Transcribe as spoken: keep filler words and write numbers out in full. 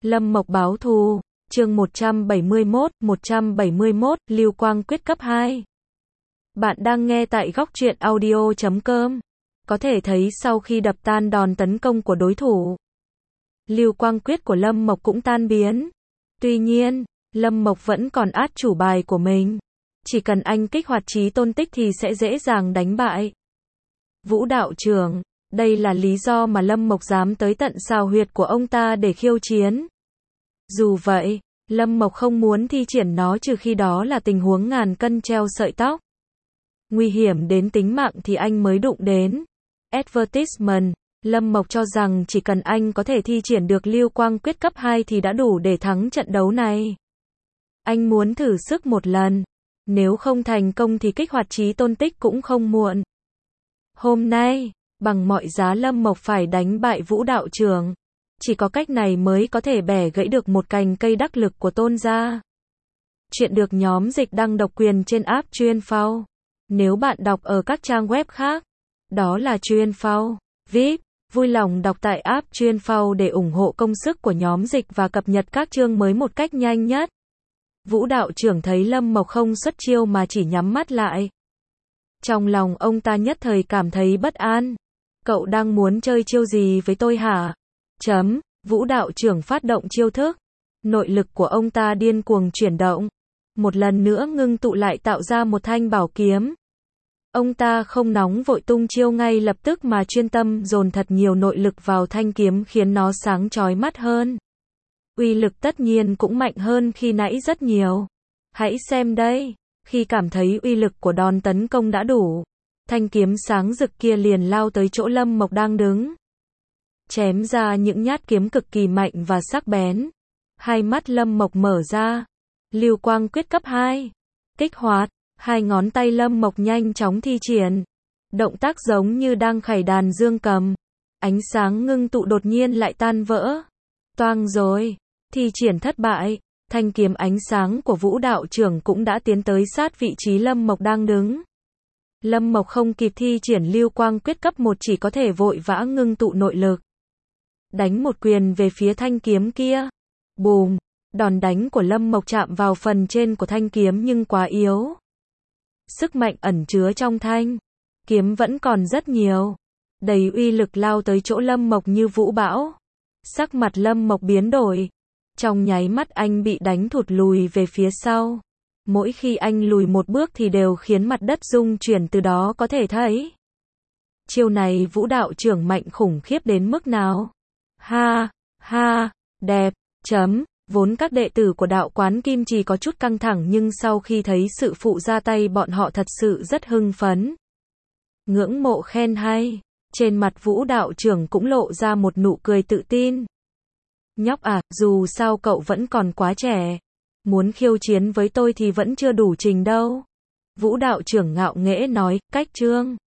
Lâm Mộc báo thù, chương một trăm bảy mươi mốt, một trăm bảy mươi mốt, Lưu Quang Quyết cấp hai. Bạn đang nghe tại góc truyện audio chấm com. Có thể thấy sau khi đập tan đòn tấn công của đối thủ, Lưu Quang Quyết của Lâm Mộc cũng tan biến. Tuy nhiên, Lâm Mộc vẫn còn át chủ bài của mình. Chỉ cần anh kích hoạt chí tôn tích thì sẽ dễ dàng đánh bại Vũ đạo trưởng. Đây là lý do mà Lâm Mộc dám tới tận xào huyệt của ông ta để khiêu chiến. Dù vậy, Lâm Mộc không muốn thi triển nó trừ khi đó là tình huống ngàn cân treo sợi tóc. Nguy hiểm đến tính mạng thì anh mới đụng đến. Advertisement, Lâm Mộc cho rằng chỉ cần anh có thể thi triển được Lưu Quang Quyết cấp hai thì đã đủ để thắng trận đấu này. Anh muốn thử sức một lần. Nếu không thành công thì kích hoạt chí tôn tích cũng không muộn. Hôm nay, bằng mọi giá Lâm Mộc phải đánh bại Vũ đạo trưởng. Chỉ có cách này mới có thể bẻ gãy được một cành cây đắc lực của Tôn gia. Chuyện được nhóm dịch đăng độc quyền trên app Chuyên Phao. Nếu bạn đọc ở các trang web khác, đó là Chuyên Phao, vê i pê, vui lòng đọc tại app Chuyên Phao để ủng hộ công sức của nhóm dịch và cập nhật các chương mới một cách nhanh nhất. Vũ đạo trưởng thấy Lâm Mộc không xuất chiêu mà chỉ nhắm mắt lại. Trong lòng ông ta nhất thời cảm thấy bất an. Cậu đang muốn chơi chiêu gì với tôi hả? Chấm, Vũ đạo trưởng phát động chiêu thức. Nội lực của ông ta điên cuồng chuyển động. Một lần nữa ngưng tụ lại tạo ra một thanh bảo kiếm. Ông ta không nóng vội tung chiêu ngay lập tức mà chuyên tâm dồn thật nhiều nội lực vào thanh kiếm khiến nó sáng chói mắt hơn. Uy lực tất nhiên cũng mạnh hơn khi nãy rất nhiều. Hãy xem đây, khi cảm thấy uy lực của đòn tấn công đã đủ, thanh kiếm sáng rực kia liền lao tới chỗ Lâm Mộc đang đứng. Chém ra những nhát kiếm cực kỳ mạnh và sắc bén. Hai mắt Lâm Mộc mở ra. Lưu Quang Quyết cấp hai. Kích hoạt. Hai ngón tay Lâm Mộc nhanh chóng thi triển. Động tác giống như đang khải đàn dương cầm. Ánh sáng ngưng tụ đột nhiên lại tan vỡ. Toang rồi. Thi triển thất bại. Thanh kiếm ánh sáng của Vũ đạo trưởng cũng đã tiến tới sát vị trí Lâm Mộc đang đứng. Lâm Mộc không kịp thi triển Lưu Quang Quyết cấp một chỉ có thể vội vã ngưng tụ nội lực. Đánh một quyền về phía thanh kiếm kia. Bùm, đòn đánh của Lâm Mộc chạm vào phần trên của thanh kiếm nhưng quá yếu. Sức mạnh ẩn chứa trong thanh kiếm vẫn còn rất nhiều. Đầy uy lực lao tới chỗ Lâm Mộc như vũ bão. Sắc mặt Lâm Mộc biến đổi. Trong nháy mắt anh bị đánh thụt lùi về phía sau. Mỗi khi anh lùi một bước thì đều khiến mặt đất rung chuyển, từ đó có thể thấy chiêu này Vũ đạo trưởng mạnh khủng khiếp đến mức nào. Ha, ha, đẹp, chấm, vốn các đệ tử của đạo quán Kim Trì có chút căng thẳng nhưng sau khi thấy sự phụ ra tay bọn họ thật sự rất hưng phấn. Ngưỡng mộ khen hay, trên mặt Vũ đạo trưởng cũng lộ ra một nụ cười tự tin. Nhóc à, dù sao cậu vẫn còn quá trẻ. Muốn khiêu chiến với tôi thì vẫn chưa đủ trình đâu. Vũ đạo trưởng ngạo nghễ nói, cách chương.